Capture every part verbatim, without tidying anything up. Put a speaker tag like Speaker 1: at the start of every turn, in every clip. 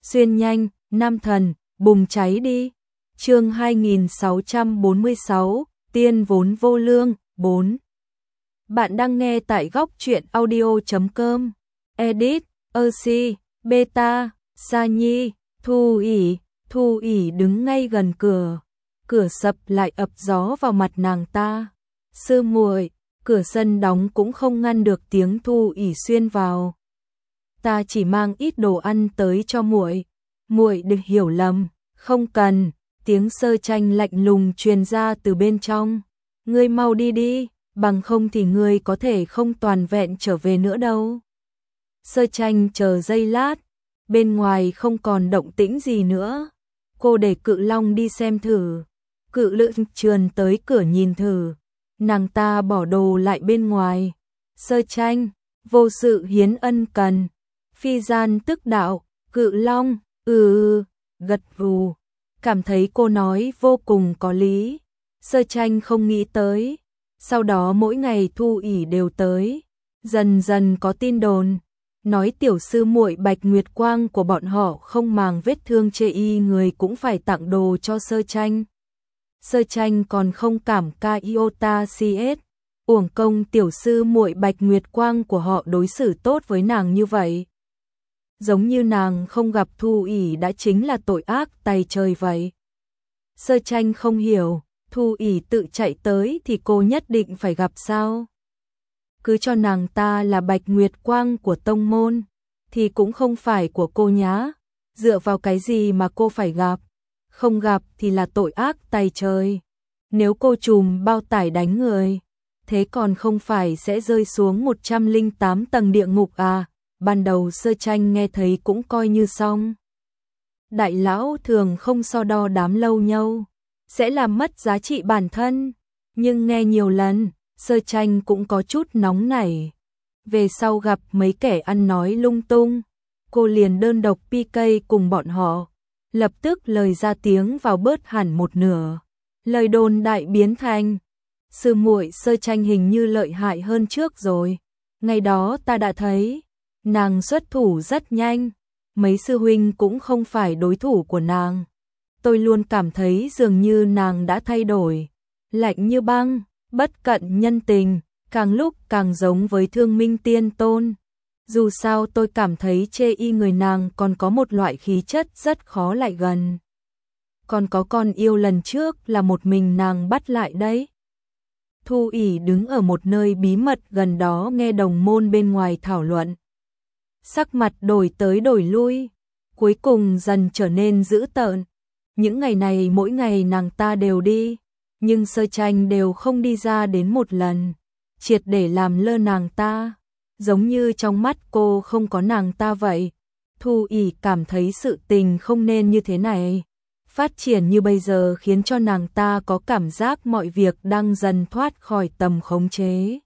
Speaker 1: xuyên nhanh, nam thần, bùng cháy đi. Chương hai nghìn sáu trăm bốn mươi sáu, tiên vốn vô lương, bốn. Bạn đang nghe tại góc truyện audio chấm com. Edit, Oxy, Beta, Sa Nhi, Thu ỉ, Thu ỉ đứng ngay gần cửa. Cửa sập lại ập gió vào mặt nàng ta. Sư muội, cửa sân đóng cũng không ngăn được tiếng Thu ỉ xuyên vào. Ta chỉ mang ít đồ ăn tới cho muội. Muội đừng hiểu lầm, không cần. Tiếng Sơ Tranh lạnh lùng truyền ra từ bên trong. Ngươi mau đi đi, bằng không thì ngươi có thể không toàn vẹn trở về nữa đâu. Sơ Tranh chờ giây lát, bên ngoài không còn động tĩnh gì nữa. Cô để Cự Long đi xem thử. Cự Lượng trườn tới cửa nhìn thử. Nàng ta bỏ đồ lại bên ngoài. Sơ Tranh, vô sự hiến ân cần. Phi gian tức đạo, Cự Long, ừ, gật gù. Cảm thấy cô nói vô cùng có lý. Sơ Tranh không nghĩ tới. Sau đó mỗi ngày Thu ỉ đều tới. Dần dần có tin đồn. Nói tiểu sư muội Bạch Nguyệt Quang của bọn họ không màng vết thương chê y người cũng phải tặng đồ cho Sơ Tranh. Sơ Tranh còn không cảm ca iota cs. Uổng công tiểu sư muội Bạch Nguyệt Quang của họ đối xử tốt với nàng như vậy. Giống như nàng không gặp Thu ỉ đã chính là tội ác tày trời vậy. Sơ Tranh không hiểu, Thu ỉ tự chạy tới thì cô nhất định phải gặp sao? Cứ cho nàng ta là Bạch Nguyệt Quang của tông môn, thì cũng không phải của cô nhá. Dựa vào cái gì mà cô phải gặp? Không gặp thì là tội ác tày trời. Nếu cô trùm bao tải đánh người, thế còn không phải sẽ rơi xuống một trăm lẻ tám tầng địa ngục à? Ban đầu Sơ Tranh nghe thấy cũng coi như xong. Đại lão thường không so đo đám lâu nhau, sẽ làm mất giá trị bản thân. Nhưng nghe nhiều lần, Sơ Tranh cũng có chút nóng nảy. Về sau gặp mấy kẻ ăn nói lung tung, cô liền đơn độc pê ca cùng bọn họ. Lập tức lời ra tiếng vào bớt hẳn một nửa. Lời đồn đại biến thành, sư muội Sơ Tranh hình như lợi hại hơn trước rồi. Ngày đó ta đã thấy, nàng xuất thủ rất nhanh. Mấy sư huynh cũng không phải đối thủ của nàng. Tôi luôn cảm thấy dường như nàng đã thay đổi. Lạnh như băng, bất cận nhân tình, càng lúc càng giống với Thương Minh Tiên Tôn. Dù sao tôi cảm thấy chê y người nàng còn có một loại khí chất rất khó lại gần. Còn có con yêu lần trước là một mình nàng bắt lại đấy. Thu ỉ đứng ở một nơi bí mật gần đó nghe đồng môn bên ngoài thảo luận. Sắc mặt đổi tới đổi lui, cuối cùng dần trở nên dữ tợn. Những ngày này mỗi ngày nàng ta đều đi, nhưng Sơ Tranh đều không đi ra đến một lần, triệt để làm lơ nàng ta, giống như trong mắt cô không có nàng ta vậy. Thu ỉ cảm thấy sự tình không nên như thế này, phát triển như bây giờ khiến cho nàng ta có cảm giác mọi việc đang dần thoát khỏi tầm khống chế.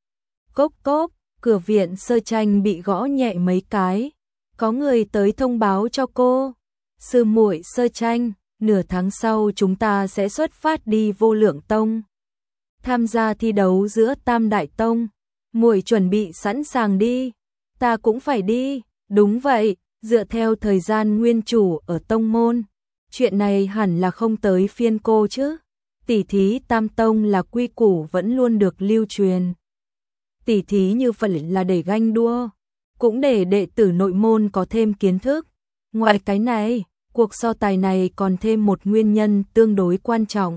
Speaker 1: Cốc cốc, cửa viện Sơ Tranh bị gõ nhẹ mấy cái. Có người tới thông báo cho cô. Sư muội Sơ Tranh, nửa tháng sau chúng ta sẽ xuất phát đi Vô Lượng Tông. Tham gia thi đấu giữa Tam Đại Tông. Muội chuẩn bị sẵn sàng đi. Ta cũng phải đi. Đúng vậy, dựa theo thời gian nguyên chủ ở tông môn. Chuyện này hẳn là không tới phiên cô chứ. Tỉ thí Tam Tông là quy củ vẫn luôn được lưu truyền. Tỉ thí như vậy là để ganh đua, cũng để đệ tử nội môn có thêm kiến thức. Ngoài cái này, cuộc so tài này còn thêm một nguyên nhân tương đối quan trọng.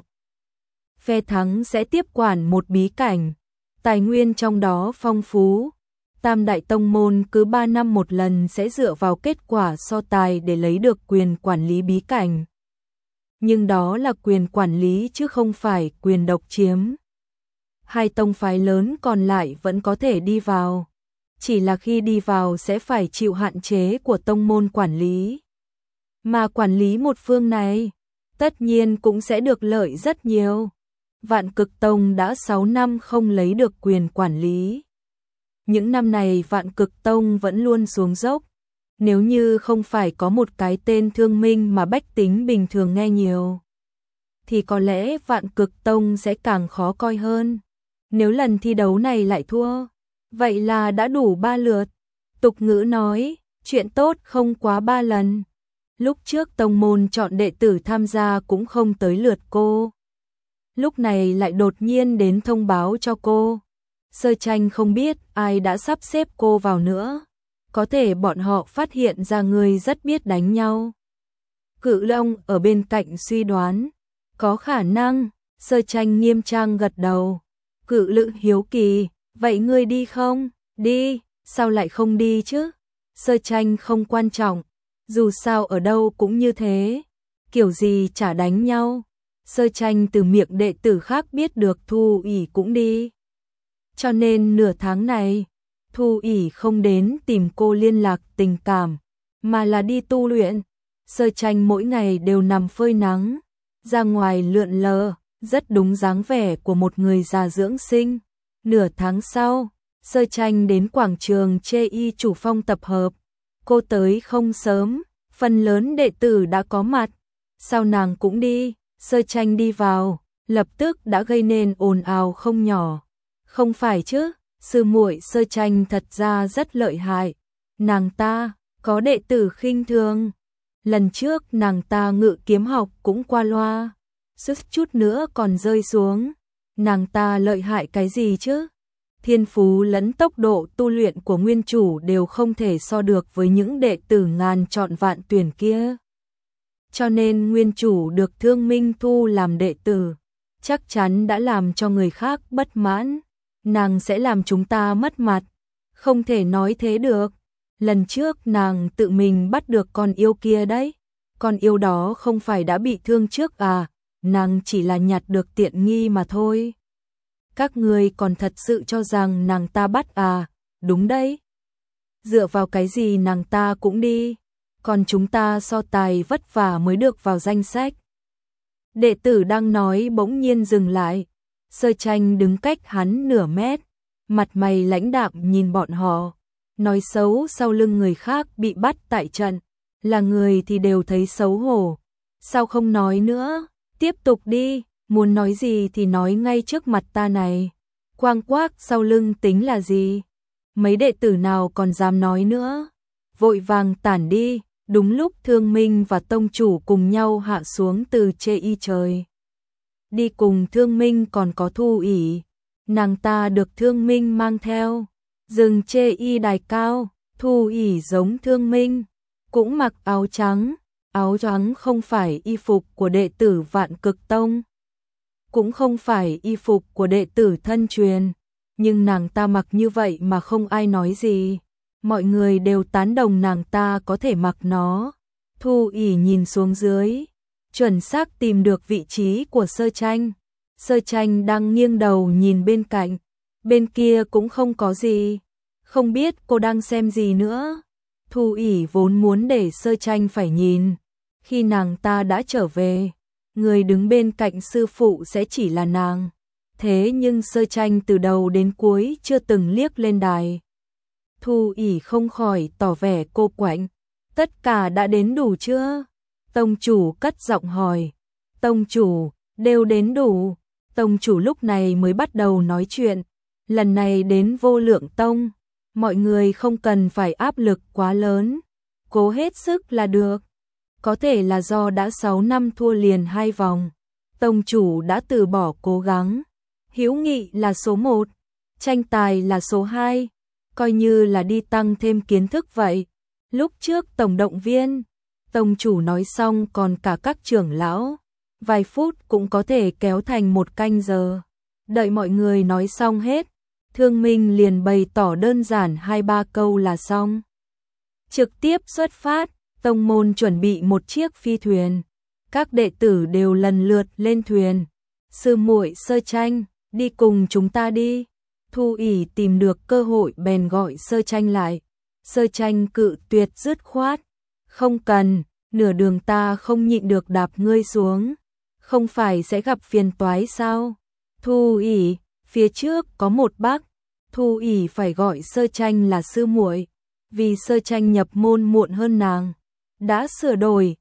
Speaker 1: Phe thắng sẽ tiếp quản một bí cảnh, tài nguyên trong đó phong phú. Tam Đại Tông môn cứ ba năm một lần sẽ dựa vào kết quả so tài để lấy được quyền quản lý bí cảnh. Nhưng đó là quyền quản lý chứ không phải quyền độc chiếm. Hai tông phái lớn còn lại vẫn có thể đi vào, chỉ là khi đi vào sẽ phải chịu hạn chế của tông môn quản lý. Mà quản lý một phương này, tất nhiên cũng sẽ được lợi rất nhiều. Vạn Cực Tông đã sáu năm không lấy được quyền quản lý. Những năm này Vạn Cực Tông vẫn luôn xuống dốc. Nếu như không phải có một cái tên Thương Minh mà bách tính bình thường nghe nhiều, thì có lẽ Vạn Cực Tông sẽ càng khó coi hơn. Nếu lần thi đấu này lại thua, vậy là đã đủ ba lượt. Tục ngữ nói, chuyện tốt không quá ba lần. Lúc trước tông môn chọn đệ tử tham gia cũng không tới lượt cô. Lúc này lại đột nhiên đến thông báo cho cô. Sơ Tranh không biết ai đã sắp xếp cô vào nữa. Có thể bọn họ phát hiện ra người rất biết đánh nhau. Cự Long ở bên cạnh suy đoán. Có khả năng. Sơ Tranh nghiêm trang gật đầu. Cự Lự hiếu kỳ. Vậy ngươi đi không? Đi. Sao lại không đi chứ? Sơ Tranh không quan trọng. Dù sao ở đâu cũng như thế. Kiểu gì chả đánh nhau. Sơ Tranh từ miệng đệ tử khác biết được Thu ỉ cũng đi. Cho nên nửa tháng này, Thu ỉ không đến tìm cô liên lạc tình cảm, mà là đi tu luyện. Sơ Tranh mỗi ngày đều nằm phơi nắng, ra ngoài lượn lờ, rất đúng dáng vẻ của một người già dưỡng sinh. Nửa tháng sau, Sơ Tranh đến quảng trường Chê Y Chủ Phong tập hợp. Cô tới không sớm, phần lớn đệ tử đã có mặt. Sao nàng cũng đi? Sơ Tranh đi vào, lập tức đã gây nên ồn ào không nhỏ. Không phải chứ, sư muội Sơ Tranh thật ra rất lợi hại. Nàng ta có đệ tử khinh thường. Lần trước nàng ta ngự kiếm học cũng qua loa, sức chút nữa còn rơi xuống. Nàng ta lợi hại cái gì chứ? Thiên phú lẫn tốc độ tu luyện của nguyên chủ đều không thể so được với những đệ tử ngàn chọn vạn tuyển kia. Cho nên nguyên chủ được Thương Minh thu làm đệ tử, chắc chắn đã làm cho người khác bất mãn. Nàng sẽ làm chúng ta mất mặt. Không thể nói thế được. Lần trước nàng tự mình bắt được con yêu kia đấy. Con yêu đó không phải đã bị thương trước à? Nàng chỉ là nhặt được tiện nghi mà thôi. Các ngươi còn thật sự cho rằng nàng ta bắt à? Đúng đấy. Dựa vào cái gì nàng ta cũng đi? Còn chúng ta so tài vất vả mới được vào danh sách. Đệ tử đang nói bỗng nhiên dừng lại. Sơ Tranh đứng cách hắn nửa mét, mặt mày lãnh đạm nhìn bọn họ, nói xấu sau lưng người khác bị bắt tại trận, là người thì đều thấy xấu hổ. Sao không nói nữa? Tiếp tục đi, muốn nói gì thì nói ngay trước mặt ta này. Quang quác sau lưng tính là gì? Mấy đệ tử nào còn dám nói nữa? Vội vàng tản đi. Đúng lúc Thương Minh và tông chủ cùng nhau hạ xuống từ Chê Y trời. Đi cùng Thương Minh còn có Thu ỉ. Nàng ta được Thương Minh mang theo. Rừng Chê Y đài cao, Thu ỉ giống Thương Minh, cũng mặc áo trắng. Áo trắng không phải y phục của đệ tử Vạn Cực Tông, cũng không phải y phục của đệ tử thân truyền, nhưng nàng ta mặc như vậy mà không ai nói gì. Mọi người đều tán đồng nàng ta có thể mặc nó. Thu ỉ nhìn xuống dưới, chuẩn xác tìm được vị trí của Sơ Tranh. Sơ Tranh đang nghiêng đầu nhìn bên cạnh, bên kia cũng không có gì. Không biết cô đang xem gì nữa. Thu ỉ vốn muốn để Sơ Tranh phải nhìn. Khi nàng ta đã trở về, người đứng bên cạnh sư phụ sẽ chỉ là nàng. Thế nhưng Sơ Tranh từ đầu đến cuối chưa từng liếc lên đài. Thu ỉ không khỏi tỏ vẻ cô quạnh. Tất cả đã đến đủ chưa? Tông chủ cất giọng hỏi. Tông chủ, đều đến đủ. Tông chủ lúc này mới bắt đầu nói chuyện. Lần này đến Vô Lượng Tông, mọi người không cần phải áp lực quá lớn. Cố hết sức là được. Có thể là do đã sáu năm thua liền hai vòng. Tông chủ đã từ bỏ cố gắng. Hữu nghị là số một, tranh tài là số hai. Coi như là đi tăng thêm kiến thức vậy. Lúc trước tổng động viên, tông chủ nói xong còn cả các trưởng lão, vài phút cũng có thể kéo thành một canh giờ. Đợi mọi người nói xong hết, Thương Minh liền bày tỏ đơn giản hai ba câu là xong. Trực tiếp xuất phát, tông môn chuẩn bị một chiếc phi thuyền. Các đệ tử đều lần lượt lên thuyền. Sư muội Sơ Tranh, đi cùng chúng ta đi. Thu ỉ tìm được cơ hội bèn gọi Sơ Tranh lại. Sơ Tranh cự tuyệt dứt khoát. Không cần, nửa đường ta không nhịn được đạp ngươi xuống. Không phải sẽ gặp phiền toái sao? Thu ỉ, phía trước có một bác. Thu ỉ phải gọi Sơ Tranh là sư muội, vì Sơ Tranh nhập môn muộn hơn nàng. Đã sửa đổi,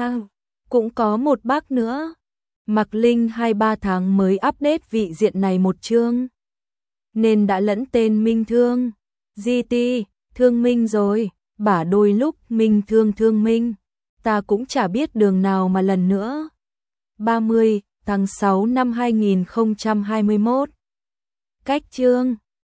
Speaker 1: cũng có một bác nữa. Mạc Linh hai ba tháng mới update vị diện này một chương, nên đã lẫn tên Minh Thương. giê tê, Thương Minh rồi, bả đôi lúc Minh Thương Thương Minh. ta cũng chả biết đường nào mà lần nữa. ba mươi tháng sáu năm hai nghìn không trăm hai mươi mốt. Cách chương